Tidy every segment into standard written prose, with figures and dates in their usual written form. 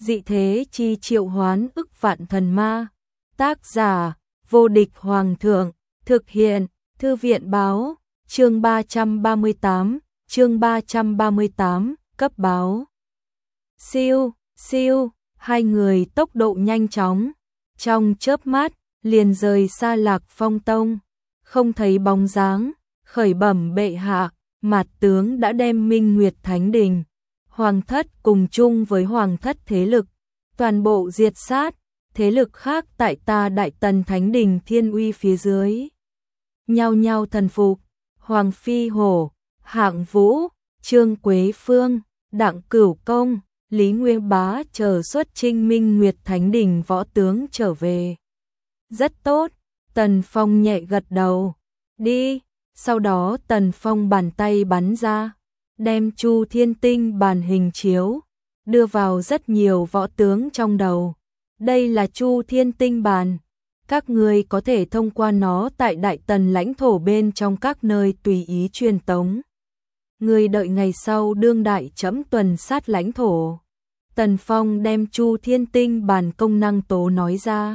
dị thế chi triệu hoán ức vạn thần ma. Tác giả, vô địch hoàng thượng, thực hiện, thư viện báo, chương 338, cấp báo. Siêu, siêu, hai người tốc độ nhanh chóng, trong chớp mắt, liền rời xa Lạc Phong Tông, không thấy bóng dáng, khởi bẩm bệ hạ, Mạt tướng đã đem Minh Nguyệt Thánh Đình, Hoàng thất cùng chung với Hoàng thất thế lực, toàn bộ diệt sát, thế lực khác tại ta Đại Tần Thánh Đình Thiên Uy phía dưới. Nhao nhao thần phục, Hoàng Phi Hổ, Hạng Vũ, Trương Quế Phương, Đặng Cửu Công, Lý Nguyên Bá chờ xuất chinh Minh Nguyệt Thánh Đình võ tướng trở về. Rất tốt, Tần Phong nhẹ gật đầu, đi, sau đó Tần Phong bàn tay bắn ra, đem Chu Thiên Tinh bàn hình chiếu, đưa vào rất nhiều võ tướng trong đầu. Đây là Chu Thiên Tinh bàn, các ngươi có thể thông qua nó tại Đại Tần lãnh thổ bên trong các nơi tùy ý truyền tống. Ngươi đợi ngày sau đương đại chấm tuần sát lãnh thổ. Tần Phong đem Chu Thiên Tinh bàn công năng tố nói ra.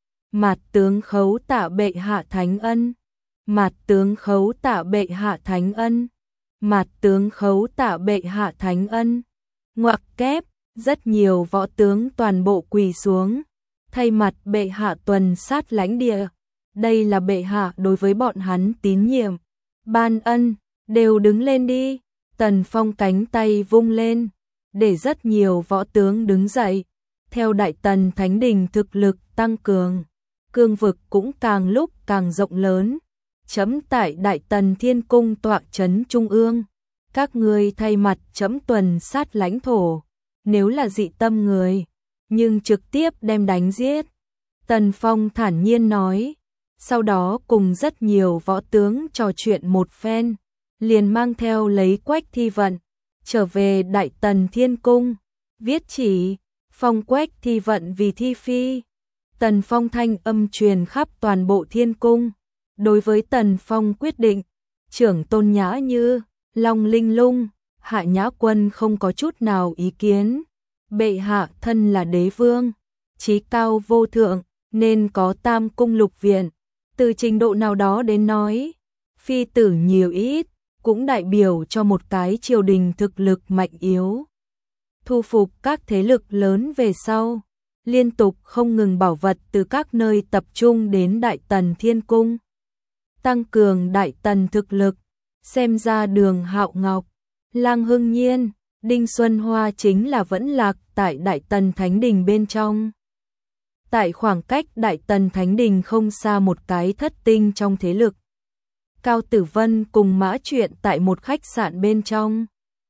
Mạt tướng khấu tạ bệ hạ thánh ân. Mạt tướng khấu tạ bệ hạ thánh ân. Mạt tướng khấu tạ bệ hạ thánh ân. Ngoặc kép, rất nhiều võ tướng toàn bộ quỳ xuống, thay mặt bệ hạ tuần sát lãnh địa. Đây là bệ hạ đối với bọn hắn tín nhiệm, ban ân, đều đứng lên đi. Tần Phong cánh tay vung lên, để rất nhiều võ tướng đứng dậy. Theo Đại Tần Thánh Đình thực lực tăng cường, cương vực cũng càng lúc càng rộng lớn. Chấm tại Đại Tần Thiên Cung tọa trấn trung ương, các ngươi thay mặt chấm tuần sát lãnh thổ, nếu là dị tâm người, nhưng trực tiếp đem đánh giết. Tần Phong thản nhiên nói, sau đó cùng rất nhiều võ tướng trò chuyện một phen, liền mang theo lấy Quách Thi Vận, trở về Đại Tần Thiên Cung, viết chỉ, phong Quách Thi Vận vì thi phi. Tần Phong thanh âm truyền khắp toàn bộ Thiên Cung. Đối với Tần Phong quyết định, trưởng Tôn Nhã Như, Long Linh Lung, Hạ Nhã Quân không có chút nào ý kiến. Bệ hạ thân là đế vương, chí cao vô thượng, nên có tam cung lục viện. Từ trình độ nào đó đến nói, phi tử nhiều ít, cũng đại biểu cho một cái triều đình thực lực mạnh yếu. Thu phục các thế lực lớn về sau, liên tục không ngừng bảo vật từ các nơi tập trung đến Đại Tần Thiên Cung. Tăng cường Đại Tần thực lực, xem ra Đường Hạo Ngọc, Lang Hưng Nhiên, Đinh Xuân Hoa chính là vẫn lạc tại Đại Tần Thánh Đình bên trong. Tại khoảng cách Đại Tần Thánh Đình không xa một cái thất tinh trong thế lực. Cao Tử Vân cùng Mã Truyện tại một khách sạn bên trong.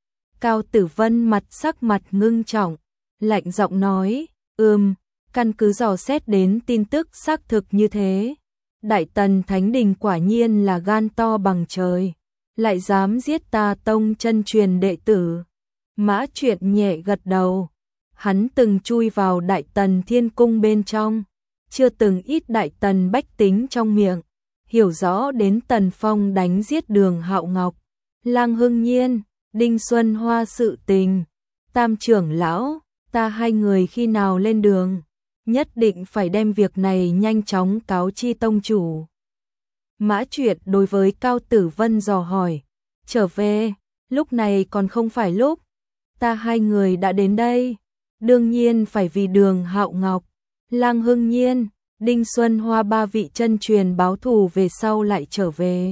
Cao Tử Vân sắc mặt ngưng trọng, lạnh giọng nói, căn cứ dò xét đến tin tức xác thực như thế. Đại Tần Thánh Đình quả nhiên là gan to bằng trời, lại dám giết ta tông chân truyền đệ tử. Mã Truyện nhẹ gật đầu, hắn từng chui vào Đại Tần Thiên Cung bên trong, chưa từng ít Đại Tần bách tính trong miệng, hiểu rõ đến Tần Phong đánh giết Đường Hạo Ngọc, Lang Hưng Nhiên, Đinh Xuân Hoa sự tình. Tam trưởng lão, ta hai người khi nào lên đường, nhất định phải đem việc này nhanh chóng cáo chi tông chủ. Mã Truyện đối với Cao Tử Vân dò hỏi, trở về, lúc này còn không phải lúc, ta hai người đã đến đây, đương nhiên phải vì Đường Hạo Ngọc, Lang Hưng Nhiên, Đinh Xuân Hoa ba vị chân truyền báo thù về sau lại trở về.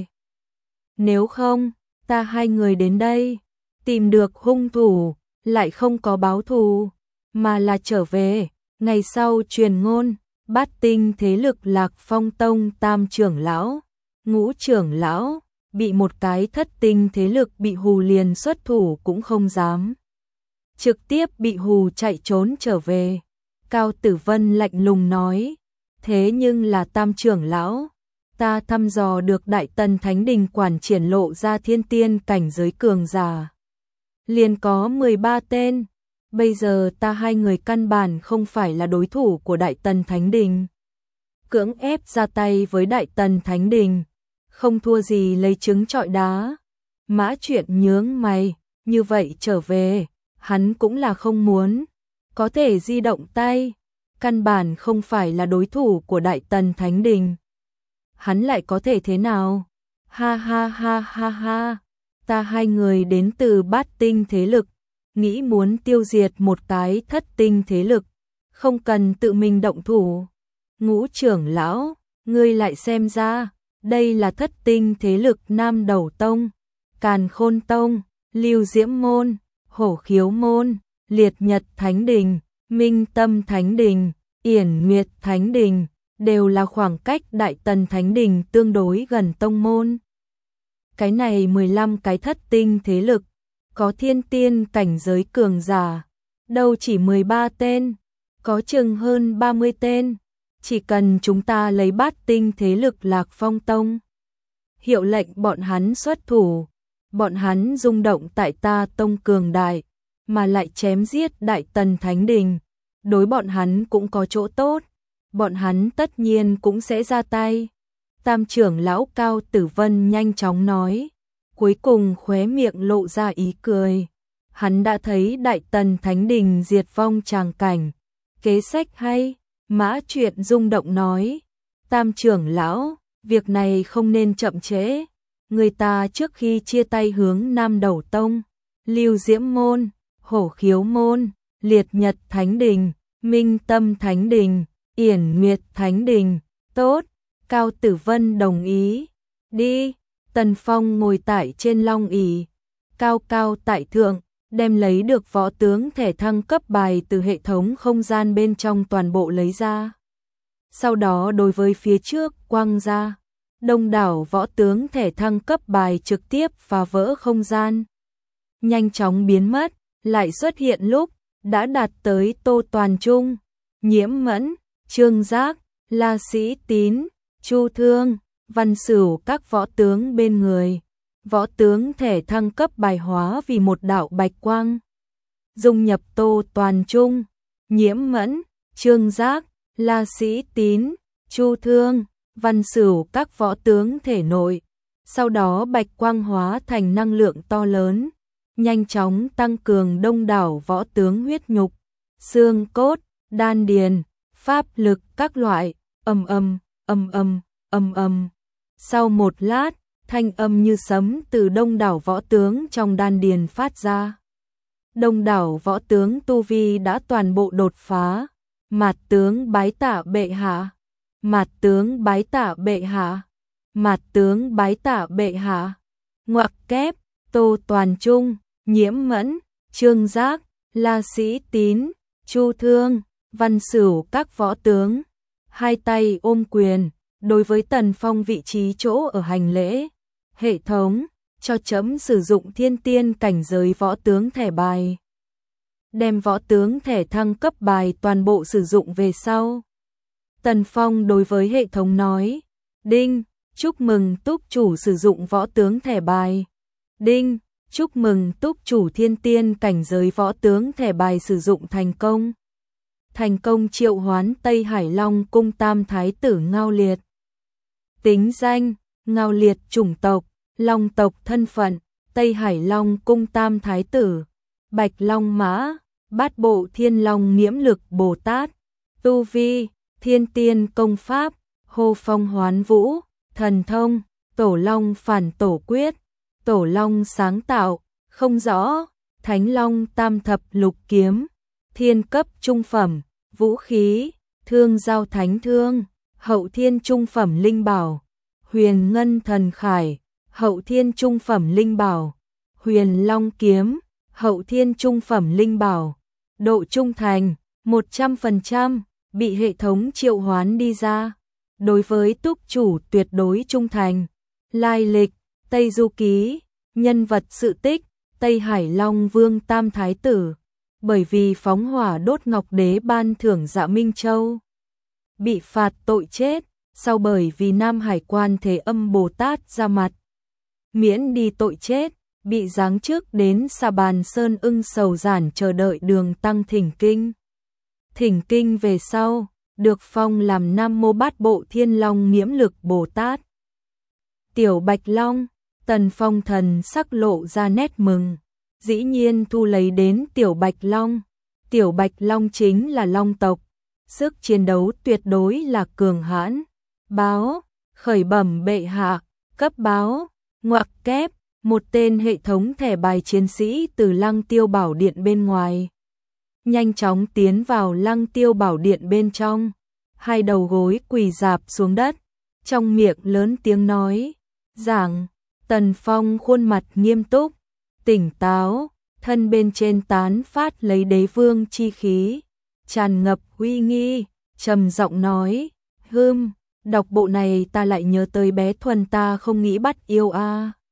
Nếu không, ta hai người đến đây, tìm được hung thủ, lại không có báo thù, mà là trở về, ngày sau truyền ngôn, bát tinh thế lực Lạc Phong Tông tam trưởng lão, ngũ trưởng lão, bị một cái thất tinh thế lực bị hù liền xuất thủ cũng không dám. Trực tiếp bị hù chạy trốn trở về. Cao Tử Vân lạnh lùng nói, thế nhưng là tam trưởng lão, ta thăm dò được Đại Tần Thánh Đình quản triển lộ ra thiên tiên cảnh giới cường giả. Liền có 13 tên, bây giờ ta hai người căn bản không phải là đối thủ của Đại Tần Thánh Đình. Cưỡng ép ra tay với Đại Tần Thánh Đình, không thua gì lấy trứng trọi đá. Mã Truyện nhướng mày, như vậy trở về, hắn cũng là không muốn. có thể di động tay, căn bản không phải là đối thủ của Đại Tần Thánh Đình. Hắn lại có thể thế nào? Ha ha ha ha ha, ta hai người đến từ bát tinh thế lực, nghĩ muốn tiêu diệt một cái thất tinh thế lực, không cần tự mình động thủ. Ngũ trưởng lão, ngươi lại xem ra, đây là thất tinh thế lực Nam Đầu Tông, Càn Khôn Tông, Lưu Diễm Môn, Hổ Khiếu Môn, Liệt Nhật Thánh Đình, Minh Tâm Thánh Đình, Yển Nguyệt Thánh Đình, đều là khoảng cách Đại Tần Thánh Đình tương đối gần tông môn. Cái này 15 cái thất tinh thế lực, có thiên tiên cảnh giới cường giả, đâu chỉ 13 tên, có chừng hơn 30 tên. Chỉ cần chúng ta lấy bát tinh thế lực Lạc Phong Tông, hiệu lệnh bọn hắn xuất thủ, bọn hắn rung động tại ta tông cường đại, mà lại chém giết Đại Tần Thánh Đình, đối bọn hắn cũng có chỗ tốt, bọn hắn tất nhiên cũng sẽ ra tay. Tam trưởng lão Cao Tử Vân nhanh chóng nói, cuối cùng khóe miệng lộ ra ý cười. Hắn đã thấy Đại Tần Thánh Đình diệt vong tràng cảnh, kế sách hay. Mã Truyện rung động nói, Tam trưởng lão, việc này không nên chậm trễ. Người ta trước khi chia tay hướng Nam Đầu Tông, Lưu Diễm Môn, Hổ Khiếu Môn, Liệt Nhật Thánh Đình, Minh Tâm Thánh Đình, Yển Nguyệt Thánh Đình. Tốt, Cao Tử Vân đồng ý. Đi. Tần Phong ngồi tại trên long ỷ, cao cao tại thượng, đem lấy được võ tướng thẻ thăng cấp bài từ hệ thống không gian bên trong toàn bộ lấy ra. Sau đó đối với phía trước quăng ra, đông đảo võ tướng thẻ thăng cấp bài trực tiếp phá vỡ không gian. Nhanh chóng biến mất, lại xuất hiện lúc đã đạt tới Tô Toàn Trung, Nhiễm Mẫn, Trương Giác, La Sĩ Tín, Chu Thương, Văn Sửu các võ tướng bên người. Võ tướng thẻ thăng cấp bài hóa vì một đạo bạch quang, dung nhập Tô Toàn Trung, Nhiễm Mẫn, Trương Giác, La Sĩ Tín, Chu Thương, Văn Sửu các võ tướng thể nội. Sau đó bạch quang hóa thành năng lượng to lớn, nhanh chóng tăng cường đông đảo võ tướng huyết nhục, xương cốt, đan điền, pháp lực các loại. Ầm ầm, ầm ầm, ầm ầm. Sau một lát, thanh âm như sấm từ đông đảo võ tướng trong đan điền phát ra. Đông đảo võ tướng tu vi đã toàn bộ đột phá. Mạt tướng bái tạ bệ hạ, mạt tướng bái tạ bệ hạ, mạt tướng bái tạ bệ hạ. Ngoặc kép, Tô Toàn Trung, Nhiễm Mẫn, Trương Giác, La Sĩ Tín, Chu Thương, Văn Sửu các võ tướng, hai tay ôm quyền, đối với Tần Phong vị trí chỗ ở hành lễ. Hệ thống, cho chấm sử dụng thiên tiên cảnh giới võ tướng thẻ bài. Đem võ tướng thẻ thăng cấp bài toàn bộ sử dụng về sau. Tần Phong đối với hệ thống nói, đinh, chúc mừng túc chủ sử dụng võ tướng thẻ bài. Đinh, chúc mừng túc chủ thiên tiên cảnh giới võ tướng thẻ bài sử dụng thành công. Thành công triệu hoán Tây Hải Long cung tam thái tử Ngao Liệt. Tính danh, Ngao Liệt chủng tộc, Long tộc thân phận, Tây Hải Long cung tam thái tử, Bạch Long mã, Bát bộ Thiên Long Nghiễm lực Bồ Tát. Tu vi, thiên tiên công pháp, hô phong hoán vũ, thần thông, tổ long phản tổ quyết, tổ long sáng tạo, không rõ, Thánh Long tam thập lục kiếm, thiên cấp trung phẩm, vũ khí, thương giao thánh thương, hậu thiên trung phẩm linh bảo, huyền ngân thần khải, hậu thiên trung phẩm linh bảo, huyền long kiếm, hậu thiên trung phẩm linh bảo. Độ trung thành, 100%, bị hệ thống triệu hoán đi ra. Đối với túc chủ tuyệt đối trung thành. Lai lịch, Tây Du Ký, nhân vật sự tích, Tây Hải Long Vương Tam Thái Tử. Bởi vì phóng hỏa đốt Ngọc Đế ban thưởng Dạ Minh Châu, bị phạt tội chết, sau bởi vì Nam Hải Quan Thế Âm Bồ Tát ra mặt, miễn đi tội chết, bị giáng chức đến Sa Bàn Sơn ưng sầu giản chờ đợi đường tăng thỉnh kinh. Thỉnh kinh về sau, được phong làm Nam Mô Bát Bộ Thiên Long Nghiễm lực Bồ Tát. Tiểu Bạch Long, Tần Phong thần sắc lộ ra nét mừng, dĩ nhiên thu lấy đến Tiểu Bạch Long, Tiểu Bạch Long chính là Long tộc, sức chiến đấu tuyệt đối là cường hãn. Báo, khởi bẩm bệ hạ, cấp báo, ngoặc kép, một tên hệ thống thẻ bài chiến sĩ từ Lăng Tiêu Bảo Điện bên ngoài. Nhanh chóng tiến vào Lăng Tiêu Bảo Điện bên trong, hai đầu gối quỳ rạp xuống đất, trong miệng lớn tiếng nói, giảng. Tần Phong khuôn mặt nghiêm túc, tỉnh táo, thân bên trên tán phát lấy đế vương chi khí, tràn ngập uy nghi, trầm giọng nói, đọc bộ này ta lại nhớ tới bé Thuần ta không nghĩ bắt yêu a.